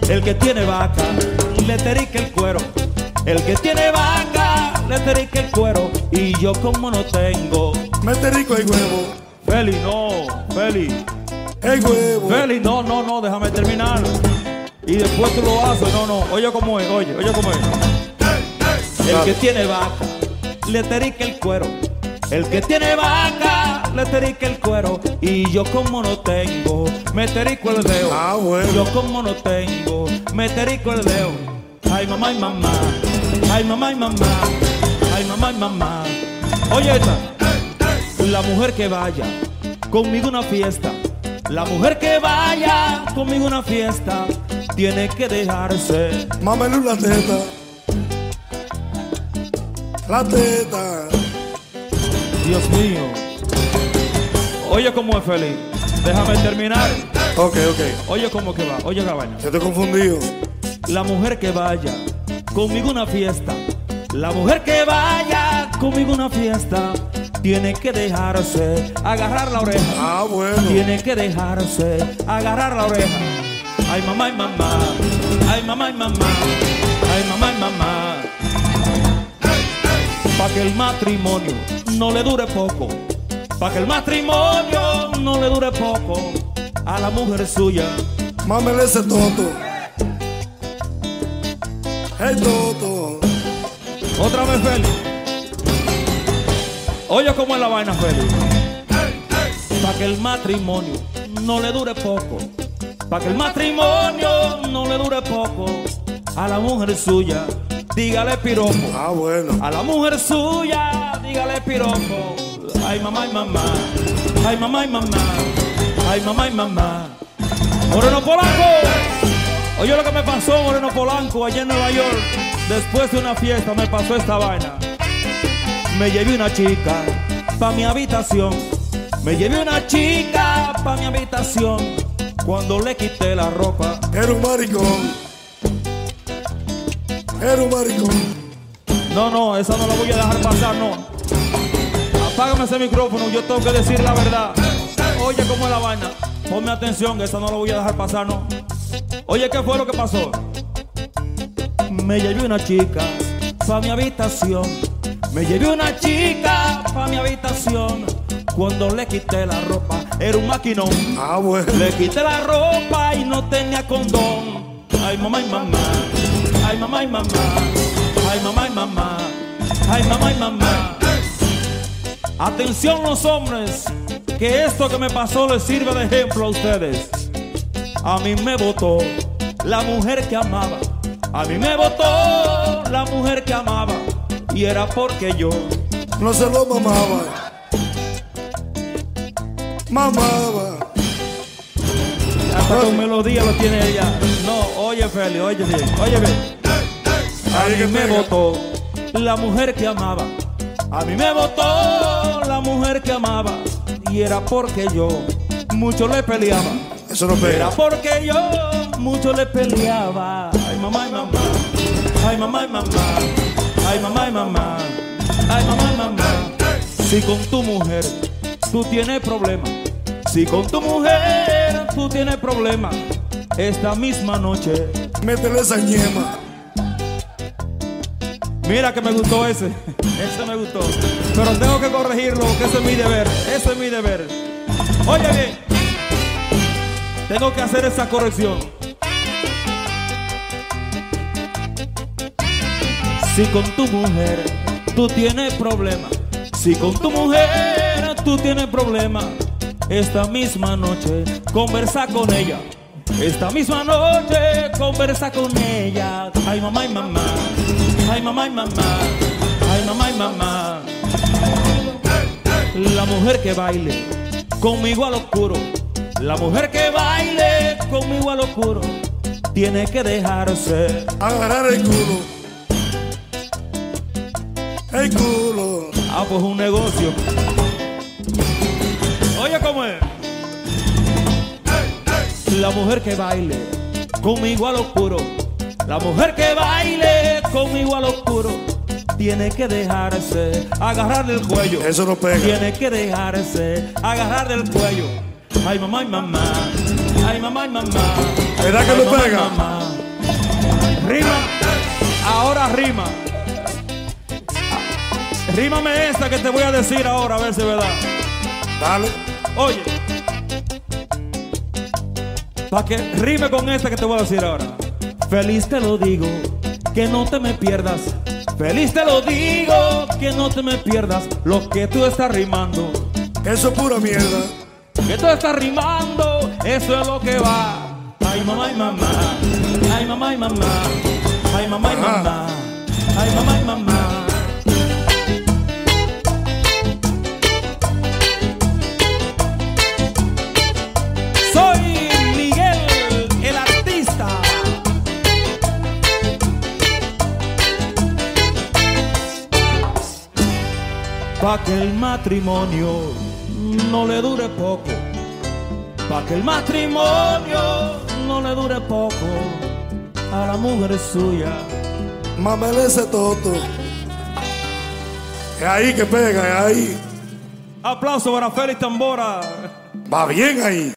El que tiene vaca, le terica el cuero. El que tiene vaca, le terica el cuero. Y yo como no tengo, me terico el huevo. Feli, no, Feli. El huevo. Feli, no, déjame terminar. Y después tú lo haces, no. Oye cómo es, oye cómo es. El que tiene vaca, le terica el cuero. El que tiene vaca, le terica el cuero. Y yo como no tengo, me terico el dedo. Ah, bueno. Yo como no tengo, me terico el dedo. Ay, mamá, ay, mamá. Ay, mamá, ay, mamá. Ay, mamá, ay, mamá. Oye esta. La mujer que vaya conmigo a una fiesta. La mujer que vaya conmigo a una fiesta tiene que dejarse. Mámele la teta. La teta. Dios mío. Oye cómo es feliz. Déjame terminar. Ok. Oye cómo que va. Oye la vaina. Yo estoy confundido. La mujer que vaya conmigo a una fiesta. La mujer que vaya conmigo a una fiesta tiene que dejarse agarrar la oreja. Ah, bueno. Tiene que dejarse agarrar la oreja. Ay, mamá, ay, mamá. Ay, mamá, ay, mamá. Ay, mamá, ay, mamá. Pa' que el matrimonio no le dure poco. Pa' que el matrimonio no le dure poco a la mujer suya. Mámele ese toto. El toto. Otra vez, Feli. Oye cómo es la vaina, Feli. Pa' que el matrimonio no le dure poco. Pa' que el matrimonio no le dure poco a la mujer suya. Dígale piropo. Ah, bueno. A la mujer suya, dígale piropo. Ay, mamá, ay, mamá. Ay, mamá, ay, mamá. Ay, mamá, ay, mamá. Moreno Polanco. Oye lo que me pasó, Moreno Polanco, allá en Nueva York. Después de una fiesta me pasó esta vaina. Me llevé una chica pa' mi habitación. Me llevé una chica pa' mi habitación. Cuando le quité la ropa, Era un maricón. Era un maricón. no, esa no la voy a dejar pasar, no. Apágame ese micrófono, yo tengo que decir la verdad. Oye cómo es la vaina. Ponme atención, que esa no la voy a dejar pasar, no. Oye, ¿qué fue lo que pasó? Me llevé una chica pa' mi habitación. Me llevé una chica pa' mi habitación. Cuando le quité la ropa, era un maquinón. Ah, bueno. Le quité la ropa y no tenía condón. Ay, mamá, ay, mamá. Ay, mamá, ay, mamá. Ay, mamá, ay, mamá. Ay, mamá, ay, mamá. Atención los hombres, que esto que me pasó les sirve de ejemplo a ustedes. A mí me votó la mujer que amaba. A mí me votó la mujer que amaba. Y era porque yo no se lo mamaba. Mamaba. hasta con melodía lo tiene ella. No, oye Feli, oye bien, oye bien. A mí me votó la mujer que amaba. A mí me votó la mujer que amaba. Y era porque yo mucho le peleaba. Eso no pega. Era porque yo mucho le peleaba. Ay, mamá, ay, mamá. Ay, mamá, ay, mamá. Ay, mamá, ay, mamá. Ay, mamá, ay, mamá. Si con tu mujer tú tienes problemas. Si con tu mujer tú tienes problemas. Esta misma noche métele esa ñema. mira que me gustó ese. Ese me gustó. Pero tengo que corregirlo, que ese es mi deber. Ese es mi deber. Oye bien, tengo que hacer esa corrección. Si con tu mujer tú tienes problemas. Si con tu mujer tú tienes problemas. Esta misma noche conversa con ella. Esta misma noche conversa con ella. Ay, mamá, ay, mamá. Ay, mamá, ay, mamá. Ay, mamá, ay, mamá. La mujer que baile conmigo al oscuro. La mujer que baile conmigo al oscuro tiene que dejarse agarrar el culo. El culo. Ah, pues un negocio. Oye, ¿cómo es? La mujer que baile conmigo al oscuro. La mujer que baile conmigo al oscuro tiene que dejarse agarrar del cuello. Eso no pega. Tiene que dejarse agarrar del cuello. Ay, mamá, ay, mamá. Ay, mamá, ay, mamá. ¿Verdad que Ay, no mamá, ay, pega? mamá. Rima. Ahora rima. Rímame esta que te voy a decir ahora, a ver si es verdad. Dale. Oye. Pa' que rime con esta que te voy a decir ahora. Feliz te lo digo, que no te me pierdas. Feliz te lo digo, que no te me pierdas. Lo que tú estás rimando, Eso es pura mierda. que tú estás rimando, eso es lo que va. Ay mamá, ay mamá, ay mamá, ay mamá, ay mamá, ay mamá, ay mamá, ay mamá. Soy Miguel, el artista. Pa' que el matrimonio no le dure poco, pa' que el matrimonio no le dure poco a la mujer suya. Mámele ese toto. Es ahí que pega, es ahí. Aplauso para Félix Tambora. Va bien ahí.